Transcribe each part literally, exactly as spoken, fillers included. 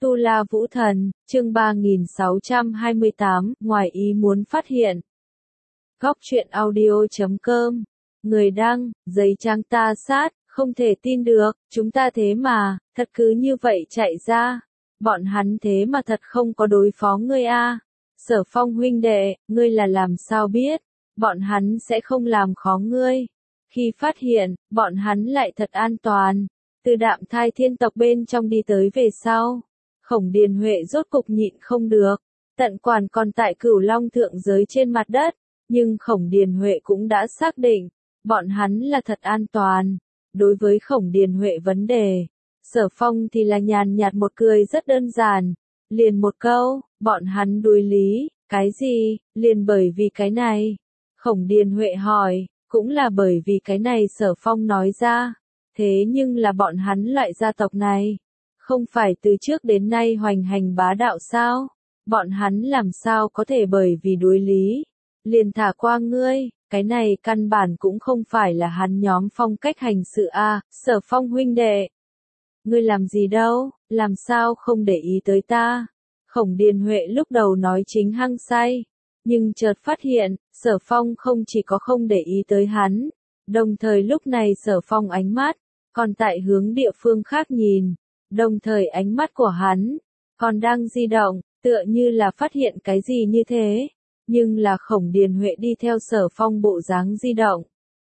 Tu La Vũ Thần, chương ba nghìn sáu trăm hai mươi tám, ngoài ý muốn phát hiện. Góc truyện audio chấm com. Người đăng, giấy trắng ta sát, không thể tin được, chúng ta thế mà, thật cứ như vậy chạy ra. Bọn hắn thế mà thật không có đối phó ngươi a. Sở Phong huynh đệ, ngươi là làm sao biết, bọn hắn sẽ không làm khó ngươi. Khi phát hiện, bọn hắn lại thật an toàn. Từ Đạm Thai thiên tộc bên trong đi tới về sau. Khổng Điền Huệ rốt cục nhịn không được, tận quản còn tại Cửu Long thượng giới trên mặt đất, nhưng Khổng Điền Huệ cũng đã xác định, bọn hắn là thật an toàn. Đối với Khổng Điền Huệ vấn đề, Sở Phong thì là nhàn nhạt một cười rất đơn giản, liền một câu, bọn hắn đuối lý, cái gì, liền bởi vì cái này. Khổng Điền Huệ hỏi, cũng là bởi vì cái này Sở Phong nói ra, thế nhưng là bọn hắn loại gia tộc này. Không phải từ trước đến nay hoành hành bá đạo sao? Bọn hắn làm sao có thể bởi vì đối lý, liền thả qua ngươi, cái này căn bản cũng không phải là hắn nhóm phong cách hành sự a. À, Sở Phong huynh đệ. Ngươi làm gì đâu, làm sao không để ý tới ta? Khổng Điền Huệ lúc đầu nói chính hăng say, nhưng chợt phát hiện, Sở Phong không chỉ có không để ý tới hắn, đồng thời lúc này Sở Phong ánh mắt, còn tại hướng địa phương khác nhìn. Đồng thời ánh mắt của hắn, còn đang di động, tựa như là phát hiện cái gì như thế, nhưng là Khổng Điền Huệ đi theo Sở Phong bộ dáng di động.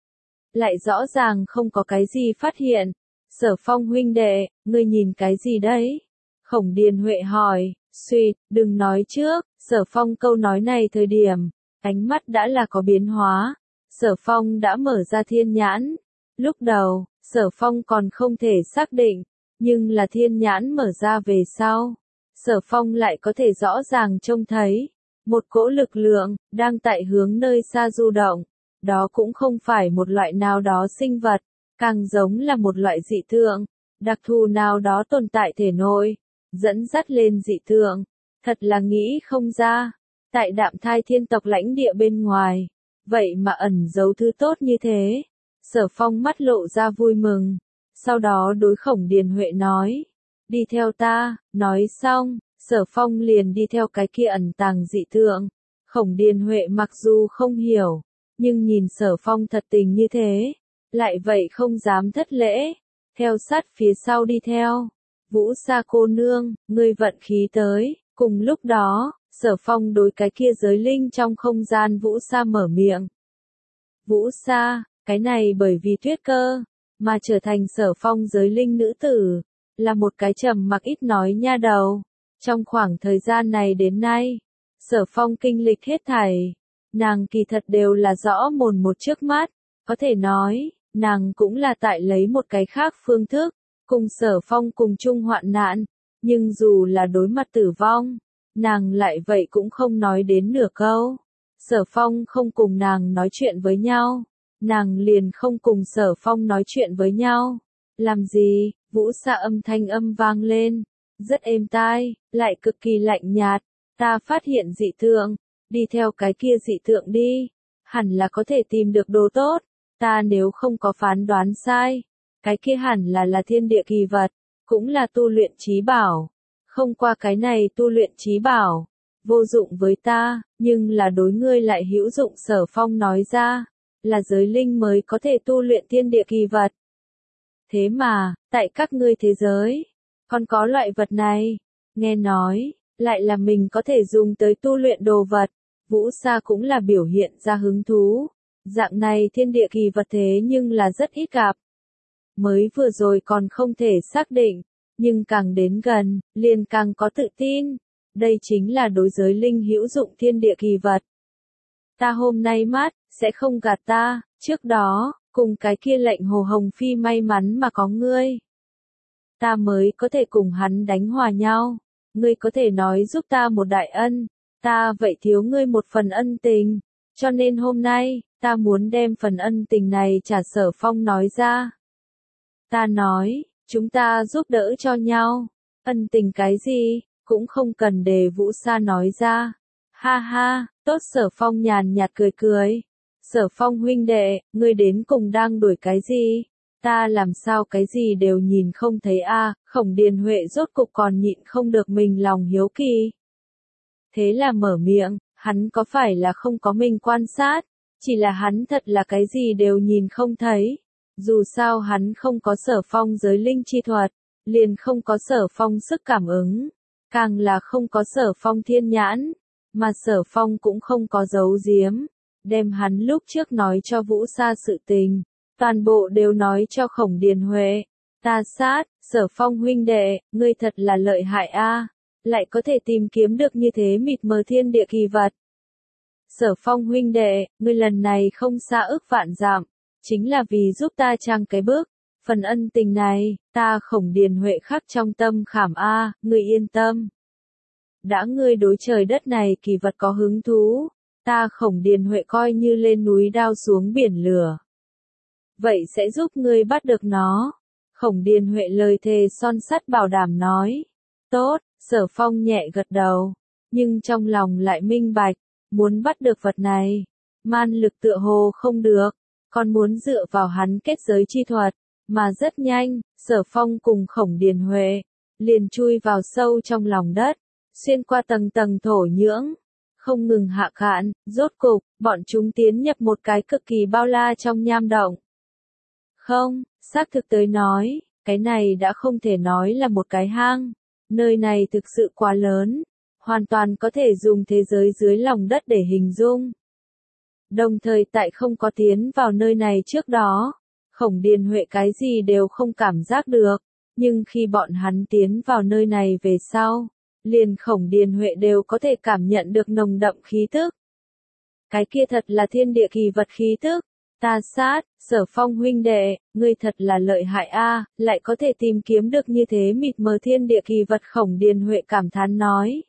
Lại rõ ràng không có cái gì phát hiện, Sở Phong huynh đệ, ngươi nhìn cái gì đấy? Khổng Điền Huệ hỏi, suýt, đừng nói trước, Sở Phong câu nói này thời điểm, ánh mắt đã là có biến hóa, Sở Phong đã mở ra thiên nhãn. Lúc đầu, Sở Phong còn không thể xác định, nhưng là thiên nhãn mở ra về sau, Sở Phong lại có thể rõ ràng trông thấy, một cỗ lực lượng, đang tại hướng nơi xa du động, đó cũng không phải một loại nào đó sinh vật, càng giống là một loại dị tượng, đặc thù nào đó tồn tại thể nội, dẫn dắt lên dị tượng, thật là nghĩ không ra, tại Đạm Thai thiên tộc lãnh địa bên ngoài, vậy mà ẩn giấu thứ tốt như thế, Sở Phong mắt lộ ra vui mừng. Sau đó đối Khổng Điền Huệ nói, đi theo ta, nói xong, Sở Phong liền đi theo cái kia ẩn tàng dị tượng. Khổng Điền Huệ mặc dù không hiểu, nhưng nhìn Sở Phong thật tình như thế, lại vậy không dám thất lễ, theo sát phía sau đi theo. Vũ Sa cô nương, ngươi vận khí tới, cùng lúc đó, Sở Phong đối cái kia giới linh trong không gian Vũ Sa mở miệng. Vũ Sa, cái này bởi vì tuyết cơ, mà trở thành Sở Phong giới linh nữ tử, là một cái trầm mặc ít nói nha đầu. Trong khoảng thời gian này đến nay, Sở Phong kinh lịch hết thảy, nàng kỳ thật đều là rõ mồn một trước mắt, có thể nói, nàng cũng là tại lấy một cái khác phương thức, cùng Sở Phong cùng chung hoạn nạn, nhưng dù là đối mặt tử vong, nàng lại vậy cũng không nói đến nửa câu. Sở Phong không cùng nàng nói chuyện với nhau. Nàng liền không cùng Sở Phong nói chuyện với nhau. Làm gì? Vũ Sa âm thanh âm vang lên, rất êm tai, lại cực kỳ lạnh nhạt. Ta phát hiện dị tượng, đi theo cái kia dị tượng đi, hẳn là có thể tìm được đồ tốt. Ta nếu không có phán đoán sai, cái kia hẳn là là thiên địa kỳ vật, cũng là tu luyện chí bảo. Không qua cái này tu luyện chí bảo, vô dụng với ta, nhưng là đối ngươi lại hữu dụng. Sở Phong nói ra, là giới linh mới có thể tu luyện thiên địa kỳ vật. Thế mà, tại các ngươi thế giới, còn có loại vật này, nghe nói, lại là mình có thể dùng tới tu luyện đồ vật. Vũ Sa cũng là biểu hiện ra hứng thú, dạng này thiên địa kỳ vật thế nhưng là rất ít gặp. Mới vừa rồi còn không thể xác định, nhưng càng đến gần, liền càng có tự tin, đây chính là đối giới linh hữu dụng thiên địa kỳ vật. Ta hôm nay mắt, sẽ không gạt ta, trước đó, cùng cái kia lệnh Hồ Hồng Phi may mắn mà có ngươi. Ta mới có thể cùng hắn đánh hòa nhau, ngươi có thể nói giúp ta một đại ân, ta vậy thiếu ngươi một phần ân tình, cho nên hôm nay, ta muốn đem phần ân tình này trả. Sở Phong nói ra. Ta nói, chúng ta giúp đỡ cho nhau, ân tình cái gì, cũng không cần để Vũ Sa nói ra. Ha ha, tốt. Sở Phong nhàn nhạt cười cười. Sở Phong huynh đệ, ngươi đến cùng đang đuổi cái gì? Ta làm sao cái gì đều nhìn không thấy a? Khổng Điền Huệ rốt cục còn nhịn không được mình lòng hiếu kỳ. Thế là mở miệng, hắn có phải là không có mình quan sát, chỉ là hắn thật là cái gì đều nhìn không thấy. Dù sao hắn không có Sở Phong giới linh chi thuật, liền không có Sở Phong sức cảm ứng, càng là không có Sở Phong thiên nhãn, mà Sở Phong cũng không có giấu giếm, đem hắn lúc trước nói cho Vũ Sa sự tình, toàn bộ đều nói cho Khổng Điền Huệ. Ta sát, Sở Phong huynh đệ, ngươi thật là lợi hại a, lại có thể tìm kiếm được như thế mịt mờ thiên địa kỳ vật. Sở Phong huynh đệ, ngươi lần này không xa ức vạn dặm, chính là vì giúp ta trang cái bước, phần ân tình này, ta Khổng Điền Huệ khắc trong tâm khảm a, ngươi yên tâm. Đã ngươi đối trời đất này kỳ vật có hứng thú, ta Khổng Điền Huệ coi như lên núi đao xuống biển lửa. Vậy sẽ giúp ngươi bắt được nó. Khổng Điền Huệ lời thề son sắt bảo đảm nói. Tốt, Sở Phong nhẹ gật đầu, nhưng trong lòng lại minh bạch, muốn bắt được vật này, man lực tựa hồ không được, còn muốn dựa vào hắn kết giới chi thuật, mà rất nhanh, Sở Phong cùng Khổng Điền Huệ, liền chui vào sâu trong lòng đất, xuyên qua tầng tầng thổ nhưỡng, không ngừng hạ cạn, rốt cục, bọn chúng tiến nhập một cái cực kỳ bao la trong nham động. Không, xác thực tới nói, cái này đã không thể nói là một cái hang, nơi này thực sự quá lớn, hoàn toàn có thể dùng thế giới dưới lòng đất để hình dung. Đồng thời tại không có tiến vào nơi này trước đó, Khổng Điền Huệ cái gì đều không cảm giác được, nhưng khi bọn hắn tiến vào nơi này về sau, liền Khổng Điền Huệ đều có thể cảm nhận được nồng đậm khí tức. Cái kia thật là thiên địa kỳ vật khí tức. Ta sát, Sở Phong huynh đệ, ngươi thật là lợi hại a, lại có thể tìm kiếm được như thế mịt mờ thiên địa kỳ vật. Khổng Điền Huệ cảm thán nói.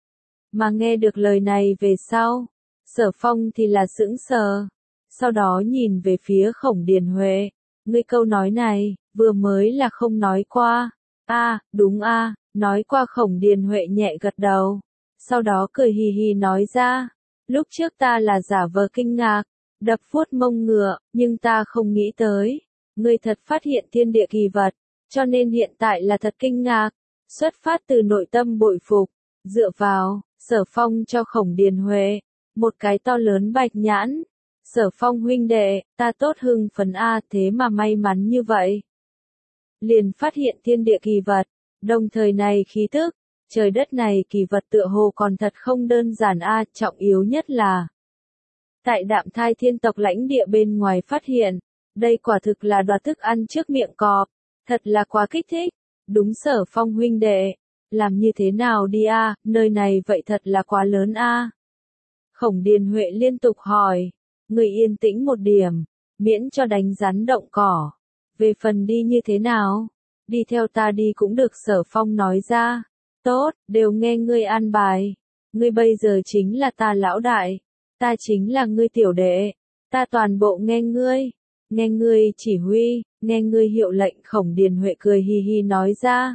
Mà nghe được lời này về sau, Sở Phong thì là sững sờ, sau đó nhìn về phía Khổng Điền Huệ, ngươi câu nói này, vừa mới là không nói qua. A, đúng a, nói qua. Khổng Điền Huệ nhẹ gật đầu, sau đó cười hì hì nói ra, lúc trước ta là giả vờ kinh ngạc, đập vuốt mông ngựa, nhưng ta không nghĩ tới, ngươi thật phát hiện thiên địa kỳ vật, cho nên hiện tại là thật kinh ngạc, xuất phát từ nội tâm bội phục, dựa vào, Sở Phong cho Khổng Điền Huệ, một cái to lớn bạch nhãn. Sở Phong huynh đệ, ta tốt hưng phấn a, thế mà may mắn như vậy. Liền phát hiện thiên địa kỳ vật, đồng thời này khí tức, trời đất này kỳ vật tựa hồ còn thật không đơn giản a, trọng yếu nhất là tại Đạm Thai thiên tộc lãnh địa bên ngoài phát hiện, đây quả thực là đoạt thức ăn trước miệng cọp, thật là quá kích thích. Đúng Sở Phong huynh đệ, làm như thế nào đi a, nơi này vậy thật là quá lớn a. Khổng Điền Huệ liên tục hỏi, người yên tĩnh một điểm, miễn cho đánh rắn động cỏ. Về phần đi như thế nào, đi theo ta đi cũng được. Sở Phong nói ra, tốt, đều nghe ngươi an bài, ngươi bây giờ chính là ta lão đại. Ta chính là ngươi tiểu đệ, ta toàn bộ nghe ngươi, nghe ngươi chỉ huy, nghe ngươi hiệu lệnh. Khổng Điền Huệ cười hi hi nói ra.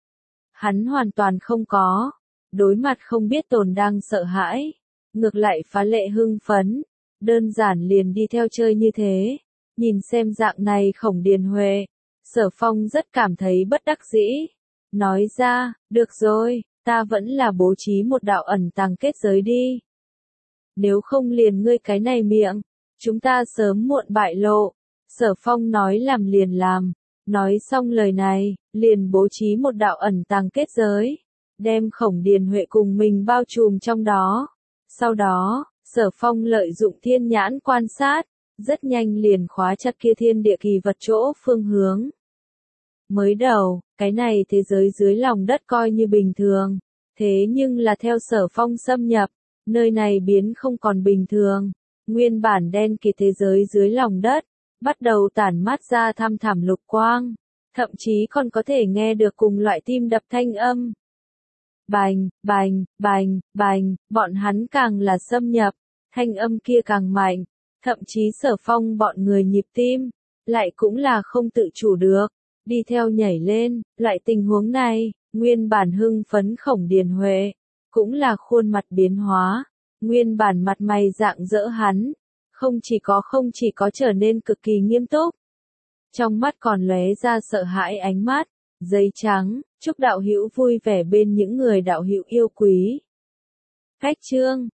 Hắn hoàn toàn không có, đối mặt không biết tồn đang sợ hãi, ngược lại phá lệ hưng phấn, đơn giản liền đi theo chơi như thế. Nhìn xem dạng này Khổng Điền Huệ, Sở Phong rất cảm thấy bất đắc dĩ, nói ra, được rồi, ta vẫn là bố trí một đạo ẩn tàng kết giới đi. Nếu không liền ngươi cái này miệng, chúng ta sớm muộn bại lộ. Sở Phong nói làm liền làm, nói xong lời này, liền bố trí một đạo ẩn tàng kết giới, đem Khổng Điền Huệ cùng mình bao trùm trong đó. Sau đó, Sở Phong lợi dụng thiên nhãn quan sát, rất nhanh liền khóa chặt kia thiên địa kỳ vật chỗ phương hướng. Mới đầu, cái này thế giới dưới lòng đất coi như bình thường, thế nhưng là theo Sở Phong xâm nhập, nơi này biến không còn bình thường, nguyên bản đen kịt thế giới dưới lòng đất, bắt đầu tản mát ra thăm thẳm lục quang, thậm chí còn có thể nghe được cùng loại tim đập thanh âm. Bành, bành, bành, bành, bọn hắn càng là xâm nhập, thanh âm kia càng mạnh, thậm chí Sở Phong bọn người nhịp tim, lại cũng là không tự chủ được, đi theo nhảy lên. Loại tình huống này, nguyên bản hưng phấn Khổng Điền Huệ, cũng là khuôn mặt biến hóa, nguyên bản mặt mày rạng rỡ hắn, không chỉ có không chỉ có trở nên cực kỳ nghiêm túc, trong mắt còn lóe ra sợ hãi ánh mắt. Giấy trắng, chúc đạo hữu vui vẻ bên những người đạo hữu yêu quý. Khách chương